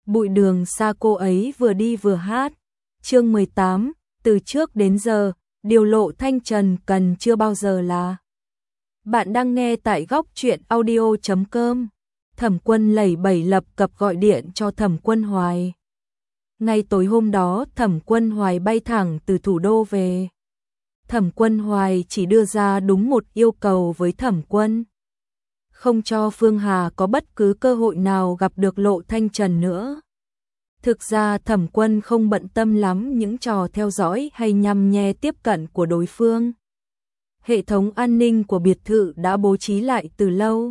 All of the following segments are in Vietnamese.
Bụi đường xa cô ấy vừa đi vừa hát. Chương 18, từ trước đến giờ, điều Lộ Thanh Trần cần chưa bao giờ là. Bạn đang nghe tại góc truyện audio.com. Thẩm Quân lẩy bẩy lập cập gọi điện cho Thẩm Quân Hoài. Ngay tối hôm đó, Thẩm Quân Hoài bay thẳng từ thủ đô về. Thẩm Quân Hoài chỉ đưa ra đúng một yêu cầu với Thẩm Quân. Không cho Phương Hà có bất cứ cơ hội nào gặp được Lộ Thanh Trần nữa. Thực ra Thẩm Quân không bận tâm lắm những trò theo dõi hay nhằm nhe tiếp cận của đối phương. Hệ thống an ninh của biệt thự đã bố trí lại từ lâu.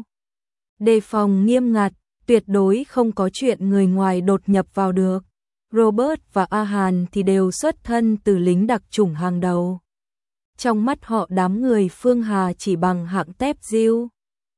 Đề phòng nghiêm ngặt, tuyệt đối không có chuyện người ngoài đột nhập vào được. Robert và A Hàn thì đều xuất thân từ lính đặc chủng hàng đầu. Trong mắt họ đám người Phương Hà chỉ bằng hạng tép diêu.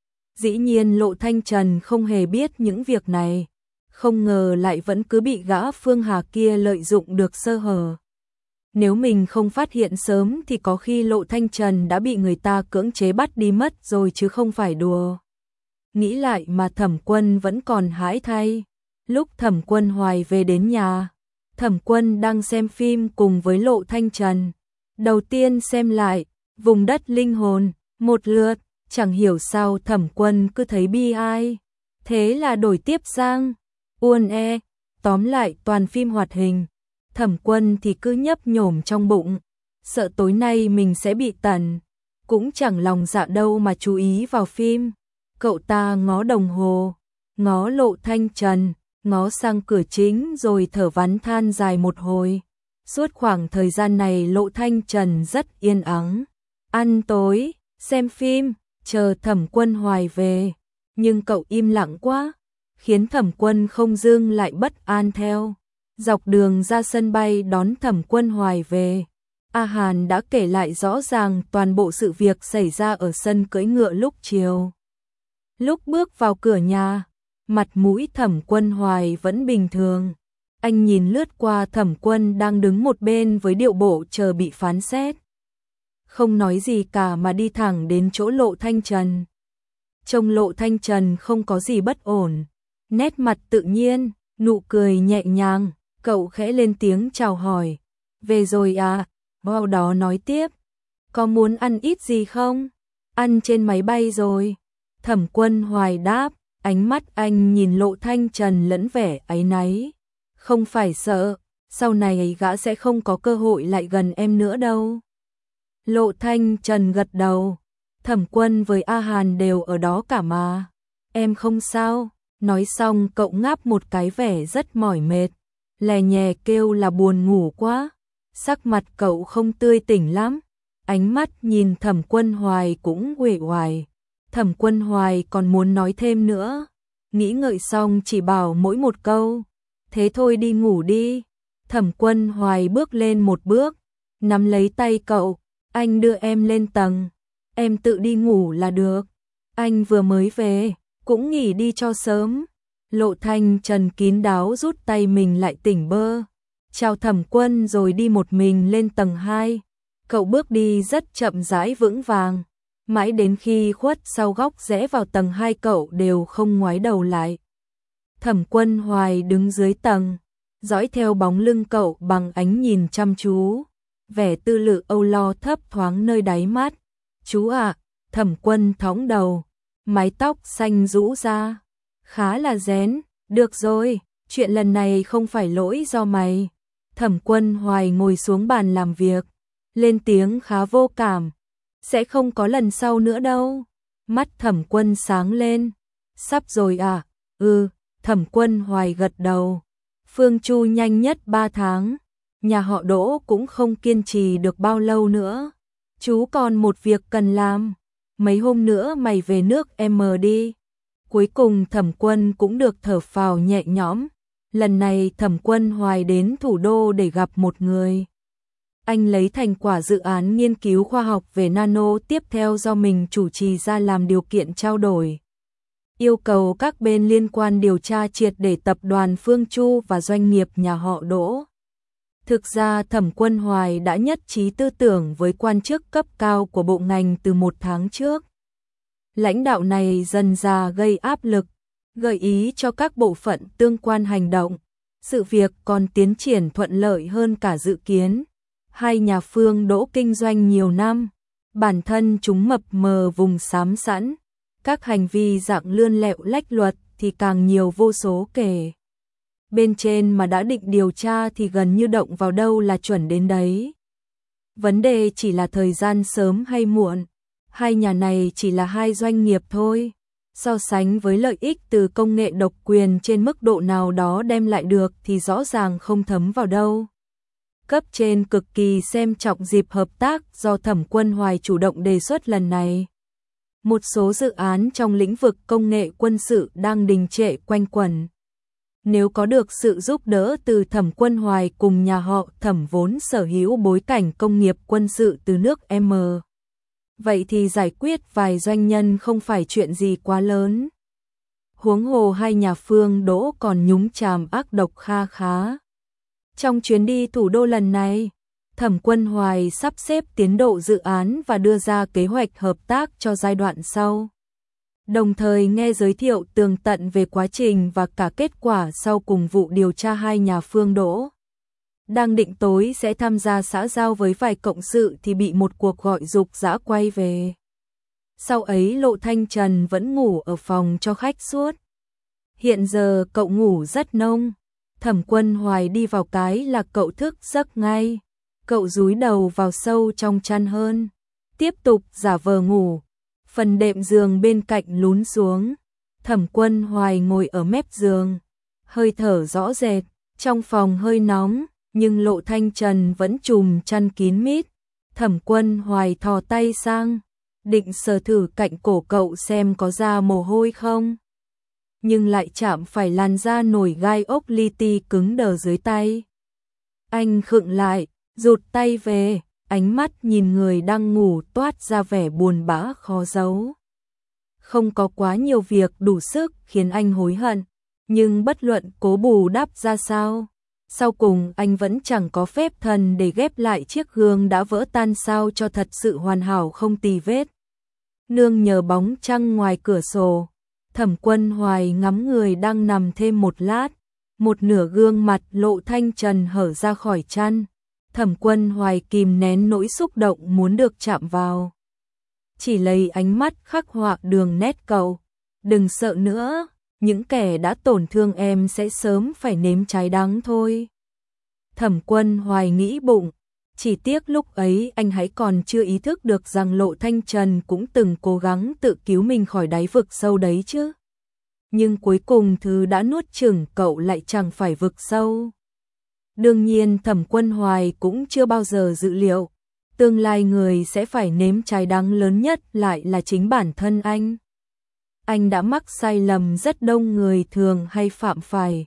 Dĩ nhiên Lộ Thanh Trần không hề biết những việc này. Không ngờ lại vẫn cứ bị gã Phương Hà kia lợi dụng được sơ hở. Nếu mình không phát hiện sớm thì có khi Lộ Thanh Trần đã bị người ta cưỡng chế bắt đi mất rồi chứ không phải đùa. Nghĩ lại mà Thẩm Quân vẫn còn hãi thay. Lúc Thẩm Quân Hoài về đến nhà, Thẩm Quân đang xem phim cùng với Lộ Thanh Trần. Đầu tiên xem lại, vùng đất linh hồn, một lượt, chẳng hiểu sao Thẩm Quân cứ thấy bi ai. Thế là đổi tiếp sang Uôn E, tóm lại toàn phim hoạt hình. Thẩm Quân thì cứ nhấp nhổm trong bụng, sợ tối nay mình sẽ bị tẩn, cũng chẳng lòng dạ đâu mà chú ý vào phim. Cậu ta ngó đồng hồ, ngó Lộ Thanh Trần, ngó sang cửa chính rồi thở vắn than dài một hồi. Suốt khoảng thời gian này Lộ Thanh Trần rất yên ắng, ăn tối, xem phim, chờ Thẩm Quân Hoài về, nhưng cậu im lặng quá, khiến Thẩm Quân không dưng lại bất an theo. Dọc đường ra sân bay đón Thẩm Quân Hoài về, A Hàn đã kể lại rõ ràng toàn bộ sự việc xảy ra ở sân cưỡi ngựa lúc chiều. Lúc bước vào cửa nhà, mặt mũi Thẩm Quân Hoài vẫn bình thường. Anh nhìn lướt qua Thẩm Quân đang đứng một bên với điệu bộ chờ bị phán xét. Không nói gì cả mà đi thẳng đến chỗ Lộ Thanh Trần. Trông Lộ Thanh Trần không có gì bất ổn, nét mặt tự nhiên, nụ cười nhẹ nhàng, cậu khẽ lên tiếng chào hỏi. Về rồi à? Sau đó nói tiếp. Có muốn ăn ít gì không? Ăn trên máy bay rồi. Thẩm Quân Hoài đáp, ánh mắt anh nhìn Lộ Thanh Trần lẫn vẻ áy náy. Không phải sợ, sau này gã sẽ không có cơ hội lại gần em nữa đâu. Lộ Thanh Trần gật đầu. Thẩm Quân với A Hàn đều ở đó cả mà. Em không sao. Nói xong cậu ngáp một cái vẻ rất mỏi mệt, lè nhè kêu là buồn ngủ quá. Sắc mặt cậu không tươi tỉnh lắm, ánh mắt nhìn Thẩm Quân Hoài cũng uể oải. Thẩm Quân Hoài còn muốn nói thêm nữa, nghĩ ngợi xong chỉ bảo mỗi một câu, thế thôi đi ngủ đi. Thẩm Quân Hoài bước lên một bước, nắm lấy tay cậu, anh đưa em lên tầng, em tự đi ngủ là được, anh vừa mới về, cũng nghỉ đi cho sớm. Lộ Thanh Trần kín đáo rút tay mình lại tỉnh bơ, chào Thẩm Quân rồi đi một mình lên tầng 2. Cậu bước đi rất chậm rãi vững vàng, mãi đến khi khuất sau góc rẽ vào tầng 2 cậu đều không ngoái đầu lại. Thẩm Quân Hoài đứng dưới tầng, dõi theo bóng lưng cậu bằng ánh nhìn chăm chú, vẻ tư lự âu lo thấp thoáng nơi đáy mắt. Chú ạ, Thẩm Quân thõng đầu, mái tóc xanh rũ ra, khá là rén. Được rồi, chuyện lần này không phải lỗi do mày. Thẩm Quân Hoài ngồi xuống bàn làm việc, lên tiếng khá vô cảm. Sẽ không có lần sau nữa đâu. Mắt Thẩm Quân sáng lên. Sắp rồi à? Thẩm Quân Hoài gật đầu. Phương Chu nhanh nhất 3 tháng. Nhà họ Đỗ cũng không kiên trì được bao lâu nữa. Chú còn một việc cần làm. Mấy hôm nữa mày về nước M đi. Cuối cùng Thẩm Quân cũng được thở phào nhẹ nhõm. Lần này Thẩm Quân Hoài đến thủ đô để gặp một người. Anh lấy thành quả dự án nghiên cứu khoa học về nano tiếp theo do mình chủ trì ra làm điều kiện trao đổi. Yêu cầu các bên liên quan điều tra triệt để tập đoàn Phương Chu và doanh nghiệp nhà họ Đỗ. Thực ra Thẩm Quân Hoài đã nhất trí tư tưởng với quan chức cấp cao của bộ ngành từ 1 tháng trước. Lãnh đạo này dần dà gây áp lực, gợi ý cho các bộ phận tương quan hành động. Sự việc còn tiến triển thuận lợi hơn cả dự kiến. Hai nhà Phương Đỗ kinh doanh nhiều năm, bản thân chúng mập mờ vùng xám sẵn, các hành vi dạng lươn lẹo lách luật thì càng nhiều vô số kể. Bên trên mà đã định điều tra thì gần như động vào đâu là chuẩn đến đấy. Vấn đề chỉ là thời gian sớm hay muộn. Hai nhà này chỉ là hai doanh nghiệp thôi. So sánh với lợi ích từ công nghệ độc quyền trên mức độ nào đó đem lại được thì rõ ràng không thấm vào đâu. Cấp trên cực kỳ xem trọng dịp hợp tác do Thẩm Quân Hoài chủ động đề xuất lần này. Một số dự án trong lĩnh vực công nghệ quân sự đang đình trệ quanh quẩn. Nếu có được sự giúp đỡ từ Thẩm Quân Hoài cùng nhà họ Thẩm vốn sở hữu bối cảnh công nghiệp quân sự từ nước M, vậy thì giải quyết vài doanh nhân không phải chuyện gì quá lớn. Huống hồ hai nhà Phương Đỗ còn nhúng chàm ác độc kha khá. Trong chuyến đi thủ đô lần này, Thẩm Quân Hoài sắp xếp tiến độ dự án và đưa ra kế hoạch hợp tác cho giai đoạn sau. Đồng thời nghe giới thiệu tường tận về quá trình và cả kết quả sau cùng vụ điều tra hai nhà Phương Đỗ. Đang định tối sẽ tham gia xã giao với vài cộng sự thì bị một cuộc gọi giục giã quay về. Sau ấy Lộ Thanh Trần vẫn ngủ ở phòng cho khách suốt. Hiện giờ cậu ngủ rất nông. Thẩm Quân Hoài đi vào cái là cậu thức giấc ngay. Cậu dúi đầu vào sâu trong chăn hơn. Tiếp tục giả vờ ngủ. Phần đệm giường bên cạnh lún xuống. Thẩm Quân Hoài ngồi ở mép giường. Hơi thở rõ rệt. Trong phòng hơi nóng, nhưng Lộ Thanh Trần vẫn trùm chăn kín mít. Thẩm Quân Hoài thò tay sang, định sờ thử cạnh cổ cậu xem có ra mồ hôi không. Nhưng lại chạm phải làn da nổi gai ốc li ti cứng đờ dưới tay. Anh khựng lại, rụt tay về, ánh mắt nhìn người đang ngủ toát ra vẻ buồn bã khó giấu. Không có quá nhiều việc đủ sức khiến anh hối hận, nhưng bất luận cố bù đắp ra sao, sau cùng anh vẫn chẳng có phép thần để ghép lại chiếc gương đã vỡ tan sao cho thật sự hoàn hảo không tì vết. Nương nhờ bóng trăng ngoài cửa sổ, Thẩm Quân Hoài ngắm người đang nằm thêm một lát, một nửa gương mặt Lộ Thanh Trần hở ra khỏi chăn. Thẩm Quân Hoài kìm nén nỗi xúc động muốn được chạm vào. Chỉ lấy ánh mắt khắc họa đường nét cậu. Đừng sợ nữa, những kẻ đã tổn thương em sẽ sớm phải nếm trái đắng thôi. Thẩm Quân Hoài nghĩ bụng, chỉ tiếc lúc ấy anh hãy còn chưa ý thức được rằng Lộ Thanh Trần cũng từng cố gắng tự cứu mình khỏi đáy vực sâu đấy chứ. Nhưng cuối cùng thứ đã nuốt chửng cậu lại chẳng phải vực sâu. Đương nhiên Thẩm Quân Hoài cũng chưa bao giờ dự liệu, tương lai người sẽ phải nếm trái đắng lớn nhất lại là chính bản thân anh. Anh đã mắc sai lầm rất đông người thường hay phạm phải.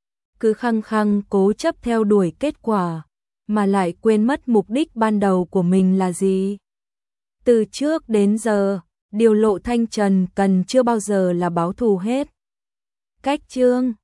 Cứ khăng khăng cố chấp theo đuổi kết quả, mà lại quên mất mục đích ban đầu của mình là gì. Từ trước đến giờ, điều Lộ Thanh Trần cần chưa bao giờ là báo thù hết. Cách chương